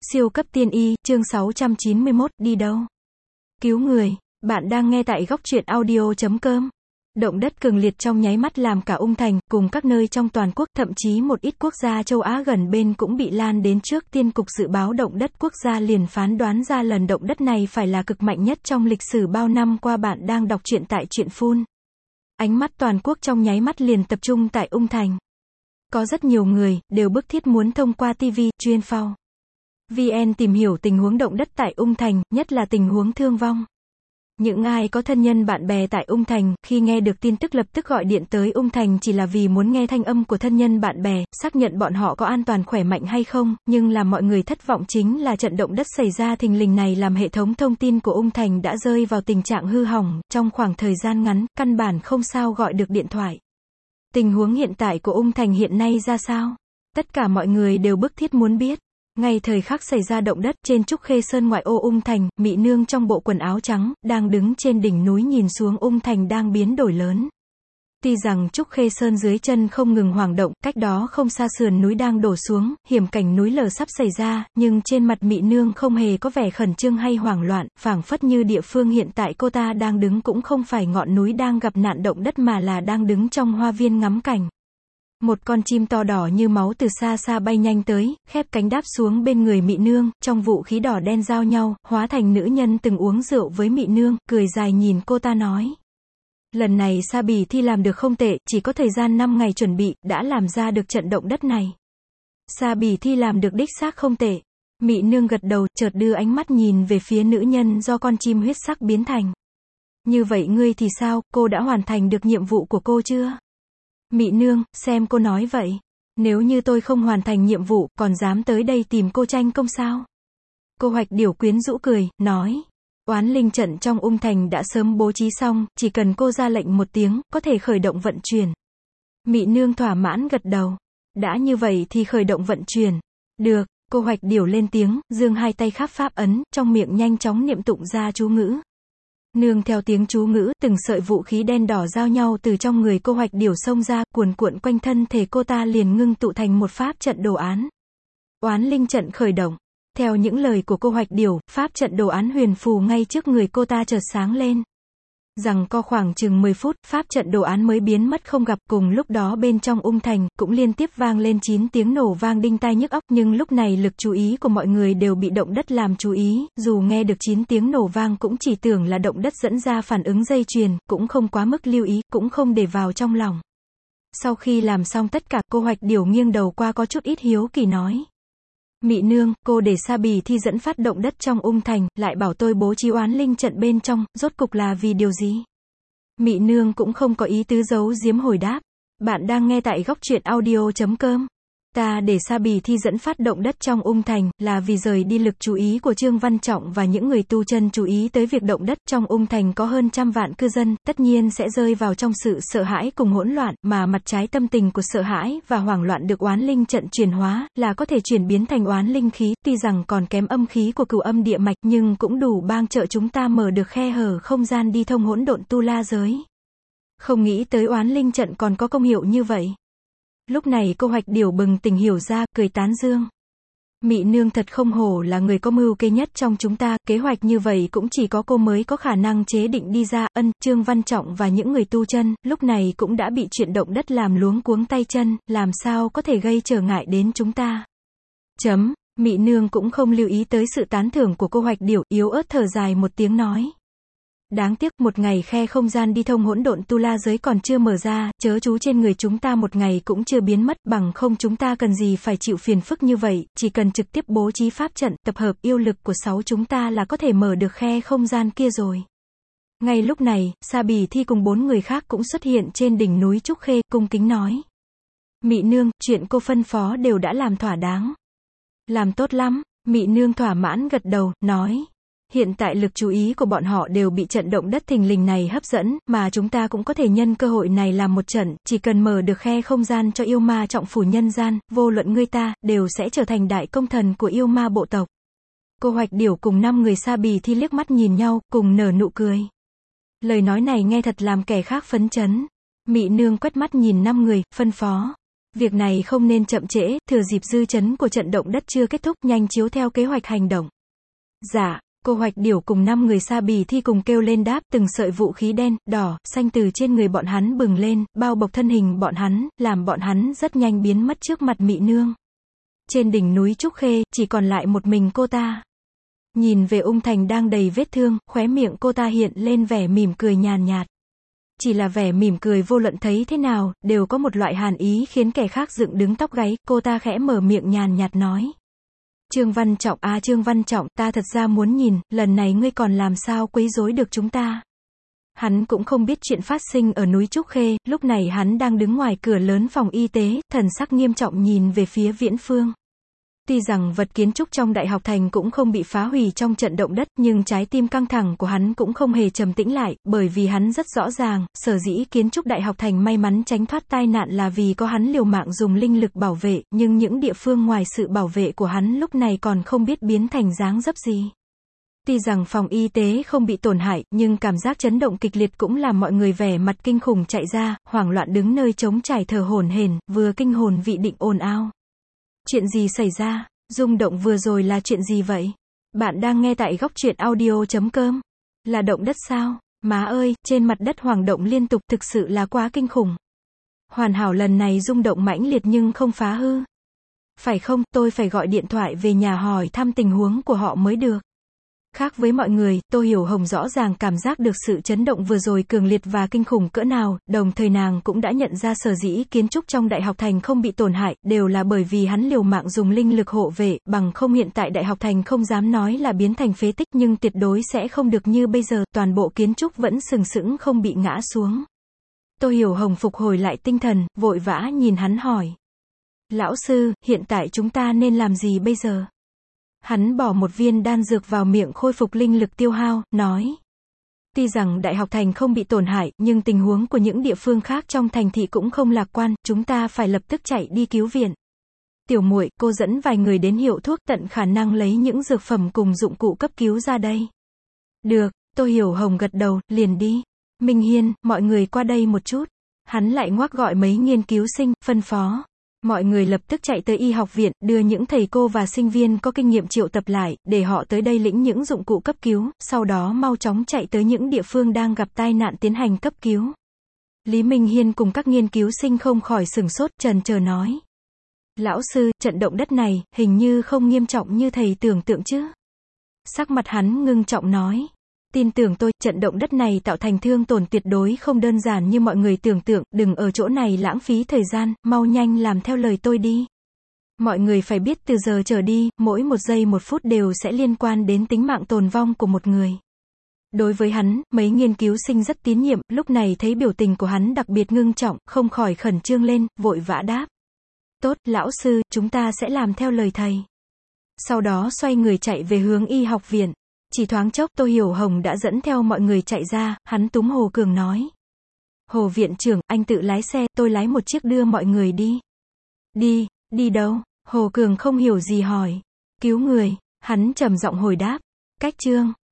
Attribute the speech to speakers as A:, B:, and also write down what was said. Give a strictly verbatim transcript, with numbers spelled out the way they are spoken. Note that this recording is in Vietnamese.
A: Siêu cấp tiên y, chương sáu trăm chín mươi mốt, đi đâu? Cứu người. Bạn đang nghe tại góc truyện audio chấm com. Động đất cường liệt trong nháy mắt làm cả Ung Thành, cùng các nơi trong toàn quốc, thậm chí một ít quốc gia châu Á gần bên cũng bị lan đến trước tiên. Cục Dự báo Động đất Quốc gia liền phán đoán ra lần động đất này phải là cực mạnh nhất trong lịch sử bao năm qua. Bạn đang đọc truyện tại Truyện Phun. Ánh mắt toàn quốc trong nháy mắt liền tập trung tại Ung Thành. Có rất nhiều người, đều bức thiết muốn thông qua ti vi, chuyên phao vê en tìm hiểu tình huống động đất tại Ung Thành, nhất là tình huống thương vong. Những ai có thân nhân bạn bè tại Ung Thành, khi nghe được tin tức lập tức gọi điện tới Ung Thành chỉ là vì muốn nghe thanh âm của thân nhân bạn bè, xác nhận bọn họ có an toàn khỏe mạnh hay không, nhưng làm mọi người thất vọng chính là trận động đất xảy ra thình lình này làm hệ thống thông tin của Ung Thành đã rơi vào tình trạng hư hỏng, trong khoảng thời gian ngắn, căn bản không sao gọi được điện thoại. Tình huống hiện tại của Ung Thành hiện nay ra sao? Tất cả mọi người đều bức thiết muốn biết. Ngay thời khắc xảy ra động đất, trên Trúc Khê Sơn ngoại ô Ung Thành, Mị Nương trong bộ quần áo trắng, đang đứng trên đỉnh núi nhìn xuống Ung Thành đang biến đổi lớn. Tuy rằng Trúc Khê Sơn dưới chân không ngừng hoảng động, cách đó không xa sườn núi đang đổ xuống, hiểm cảnh núi lở sắp xảy ra, nhưng trên mặt Mị Nương không hề có vẻ khẩn trương hay hoảng loạn, phảng phất như địa phương hiện tại cô ta đang đứng cũng không phải ngọn núi đang gặp nạn động đất mà là đang đứng trong hoa viên ngắm cảnh. Một con chim to đỏ như máu từ xa xa bay nhanh tới, khép cánh đáp xuống bên người Mị Nương, trong vũ khí đỏ đen giao nhau, hóa thành nữ nhân từng uống rượu với Mị Nương, cười dài nhìn cô ta nói. Lần này Sa Bì Thi làm được không tệ, chỉ có thời gian năm ngày chuẩn bị, đã làm ra được trận động đất này. Sa Bì Thi làm được đích xác không tệ. Mị Nương gật đầu, chợt đưa ánh mắt nhìn về phía nữ nhân do con chim huyết sắc biến thành. Như vậy ngươi thì sao, cô đã hoàn thành được nhiệm vụ của cô chưa? Mị Nương, xem cô nói vậy. Nếu như tôi không hoàn thành nhiệm vụ, còn dám tới đây tìm cô tranh công sao? Cô Hoạch Điểu quyến rũ cười, nói. Oán linh trận trong Ung Thành đã sớm bố trí xong, chỉ cần cô ra lệnh một tiếng, có thể khởi động vận chuyển. Mị Nương thỏa mãn gật đầu. Đã như vậy thì khởi động vận chuyển. Được, cô Hoạch Điểu lên tiếng, giương hai tay khắp pháp ấn, trong miệng nhanh chóng niệm tụng ra chú ngữ. Nương theo tiếng chú ngữ, từng sợi vũ khí đen đỏ giao nhau từ trong người cô Hoạch Điểu xông ra, cuồn cuộn quanh thân thể cô ta liền ngưng tụ thành một pháp trận đồ án. Oán linh trận khởi động. Theo những lời của cô Hoạch Điểu, pháp trận đồ án huyền phù ngay trước người cô ta chợt sáng lên. Rằng co khoảng chừng mười phút, pháp trận đồ án mới biến mất không gặp. Cùng lúc đó bên trong Ung Thành, cũng liên tiếp vang lên chín tiếng nổ vang đinh tai nhức óc, nhưng lúc này lực chú ý của mọi người đều bị động đất làm chú ý, dù nghe được chín tiếng nổ vang cũng chỉ tưởng là động đất dẫn ra phản ứng dây chuyền, cũng không quá mức lưu ý, cũng không để vào trong lòng. Sau khi làm xong tất cả, cô Hoạch Điểu nghiêng đầu qua có chút ít hiếu kỳ nói. Mị Nương, cô để Sa Bì Thi dẫn phát động đất trong Ung Thành, lại bảo tôi bố trí oán linh trận bên trong, rốt cục là vì điều gì? Mị Nương cũng không có ý tứ giấu giếm hồi đáp. Bạn đang nghe tại góc truyện audio chấm com. Ta để Sa Bì Thi dẫn phát động đất trong Ung Thành, là vì rời đi lực chú ý của Trương Văn Trọng và những người tu chân chú ý tới việc động đất trong Ung Thành có hơn trăm vạn cư dân, tất nhiên sẽ rơi vào trong sự sợ hãi cùng hỗn loạn, mà mặt trái tâm tình của sợ hãi và hoảng loạn được oán linh trận chuyển hóa, là có thể chuyển biến thành oán linh khí, tuy rằng còn kém âm khí của Cửu Âm Địa Mạch, nhưng cũng đủ bang trợ chúng ta mở được khe hở không gian đi thông hỗn độn tu la giới. Không nghĩ tới oán linh trận còn có công hiệu như vậy. Lúc này cô Hoạch Điểu bừng tỉnh hiểu ra, cười tán dương. Mị Nương thật không hổ là người có mưu kế nhất trong chúng ta, kế hoạch như vậy cũng chỉ có cô mới có khả năng chế định đi ra. Ân, Trương Văn Trọng và những người tu chân, lúc này cũng đã bị chuyện động đất làm luống cuống tay chân, làm sao có thể gây trở ngại đến chúng ta. Chấm, Mị Nương cũng không lưu ý tới sự tán thưởng của cô Hoạch Điểu, yếu ớt thở dài một tiếng nói. Đáng tiếc, một ngày khe không gian đi thông hỗn độn tu la giới còn chưa mở ra, chớ chú trên người chúng ta một ngày cũng chưa biến mất, bằng không chúng ta cần gì phải chịu phiền phức như vậy, chỉ cần trực tiếp bố trí pháp trận, tập hợp yêu lực của sáu chúng ta là có thể mở được khe không gian kia rồi. Ngay lúc này, Sa Bì Thi cùng bốn người khác cũng xuất hiện trên đỉnh núi Trúc Khê, cung kính nói. Mị Nương, chuyện cô phân phó đều đã làm thỏa đáng. Làm tốt lắm, Mị Nương thỏa mãn gật đầu, nói. Hiện tại lực chú ý của bọn họ đều bị trận động đất thình lình này hấp dẫn, mà chúng ta cũng có thể nhân cơ hội này làm một trận, chỉ cần mở được khe không gian cho yêu ma trọng phủ nhân gian, vô luận ngươi ta, đều sẽ trở thành đại công thần của yêu ma bộ tộc. Cô Hoạch Điểu cùng năm người Sa Bì Thi liếc mắt nhìn nhau, cùng nở nụ cười. Lời nói này nghe thật làm kẻ khác phấn chấn. Mị Nương quét mắt nhìn năm người, phân phó. Việc này không nên chậm trễ, thừa dịp dư chấn của trận động đất chưa kết thúc, nhanh chiếu theo kế hoạch hành động. Dạ, cô Hoạch Điểu cùng năm người Sa Bì Thi cùng kêu lên đáp, từng sợi vũ khí đen, đỏ, xanh từ trên người bọn hắn bừng lên, bao bọc thân hình bọn hắn, làm bọn hắn rất nhanh biến mất trước mặt Mị Nương. Trên đỉnh núi Trúc Khê, chỉ còn lại một mình cô ta. Nhìn về Ung Thành đang đầy vết thương, khóe miệng cô ta hiện lên vẻ mỉm cười nhàn nhạt. Chỉ là vẻ mỉm cười vô luận thấy thế nào, đều có một loại hàn ý khiến kẻ khác dựng đứng tóc gáy, cô ta khẽ mở miệng nhàn nhạt nói. Trương Văn Trọng, à Trương Văn Trọng, ta thật ra muốn nhìn, lần này ngươi còn làm sao quấy rối được chúng ta. Hắn cũng không biết chuyện phát sinh ở núi Trúc Khê, lúc này hắn đang đứng ngoài cửa lớn phòng y tế, thần sắc nghiêm trọng nhìn về phía Viễn Phương. Tuy rằng vật kiến trúc trong Đại học Thành cũng không bị phá hủy trong trận động đất, nhưng trái tim căng thẳng của hắn cũng không hề trầm tĩnh lại, bởi vì hắn rất rõ ràng, sở dĩ kiến trúc Đại học Thành may mắn tránh thoát tai nạn là vì có hắn liều mạng dùng linh lực bảo vệ, nhưng những địa phương ngoài sự bảo vệ của hắn lúc này còn không biết biến thành dáng dấp gì. Tuy rằng phòng y tế không bị tổn hại, nhưng cảm giác chấn động kịch liệt cũng làm mọi người vẻ mặt kinh khủng chạy ra, hoảng loạn đứng nơi trống trải thở hổn hển, vừa kinh hồn vị định ồn ào. Chuyện gì xảy ra? Rung động vừa rồi là chuyện gì vậy? Bạn đang nghe tại góc truyện audio chấm com. Là động đất sao? Má ơi, trên mặt đất hoảng động liên tục, thực sự là quá kinh khủng. Hoàn hảo lần này rung động mãnh liệt nhưng không phá hư. Phải không, tôi phải gọi điện thoại về nhà hỏi thăm tình huống của họ mới được. Khác với mọi người, Tô Hiểu Hồng rõ ràng cảm giác được sự chấn động vừa rồi cường liệt và kinh khủng cỡ nào, đồng thời nàng cũng đã nhận ra sở dĩ kiến trúc trong Đại học Thành không bị tổn hại, đều là bởi vì hắn liều mạng dùng linh lực hộ vệ, bằng không hiện tại Đại học Thành không dám nói là biến thành phế tích, nhưng tuyệt đối sẽ không được như bây giờ, toàn bộ kiến trúc vẫn sừng sững không bị ngã xuống. Tô Hiểu Hồng phục hồi lại tinh thần, vội vã nhìn hắn hỏi. Lão sư, hiện tại chúng ta nên làm gì bây giờ? Hắn bỏ một viên đan dược vào miệng khôi phục linh lực tiêu hao, nói. Tuy rằng Đại học Thành không bị tổn hại, nhưng tình huống của những địa phương khác trong thành thị cũng không lạc quan, chúng ta phải lập tức chạy đi cứu viện. Tiểu muội, cô dẫn vài người đến hiệu thuốc, tận khả năng lấy những dược phẩm cùng dụng cụ cấp cứu ra đây. Được, Tô Hiểu Hồng gật đầu, liền đi. Minh Hiên, mọi người qua đây một chút. Hắn lại ngoắc gọi mấy nghiên cứu sinh, phân phó. Mọi người lập tức chạy tới y học viện, đưa những thầy cô và sinh viên có kinh nghiệm triệu tập lại, để họ tới đây lĩnh những dụng cụ cấp cứu, sau đó mau chóng chạy tới những địa phương đang gặp tai nạn tiến hành cấp cứu. Lý Minh Hiên cùng các nghiên cứu sinh không khỏi sửng sốt, trần chờ nói. Lão sư, trận động đất này, hình như không nghiêm trọng như thầy tưởng tượng chứ. Sắc mặt hắn ngưng trọng nói. Tin tưởng tôi, trận động đất này tạo thành thương tổn tuyệt đối không đơn giản như mọi người tưởng tượng, đừng ở chỗ này lãng phí thời gian, mau nhanh làm theo lời tôi đi. Mọi người phải biết từ giờ trở đi, mỗi một giây một phút đều sẽ liên quan đến tính mạng tồn vong của một người. Đối với hắn, mấy nghiên cứu sinh rất tín nhiệm, lúc này thấy biểu tình của hắn đặc biệt ngưng trọng, không khỏi khẩn trương lên, vội vã đáp. Tốt, lão sư, chúng ta sẽ làm theo lời thầy. Sau đó xoay người chạy về hướng y học viện. Chỉ thoáng chốc Tô Hiểu Hồng đã dẫn theo mọi người chạy ra, hắn túm Hồ Cường nói. Hồ viện trưởng, anh tự lái xe, tôi lái một chiếc đưa mọi người đi. Đi, đi đâu? Hồ Cường không hiểu gì hỏi. Cứu người, hắn trầm giọng hồi đáp. Cách Trương.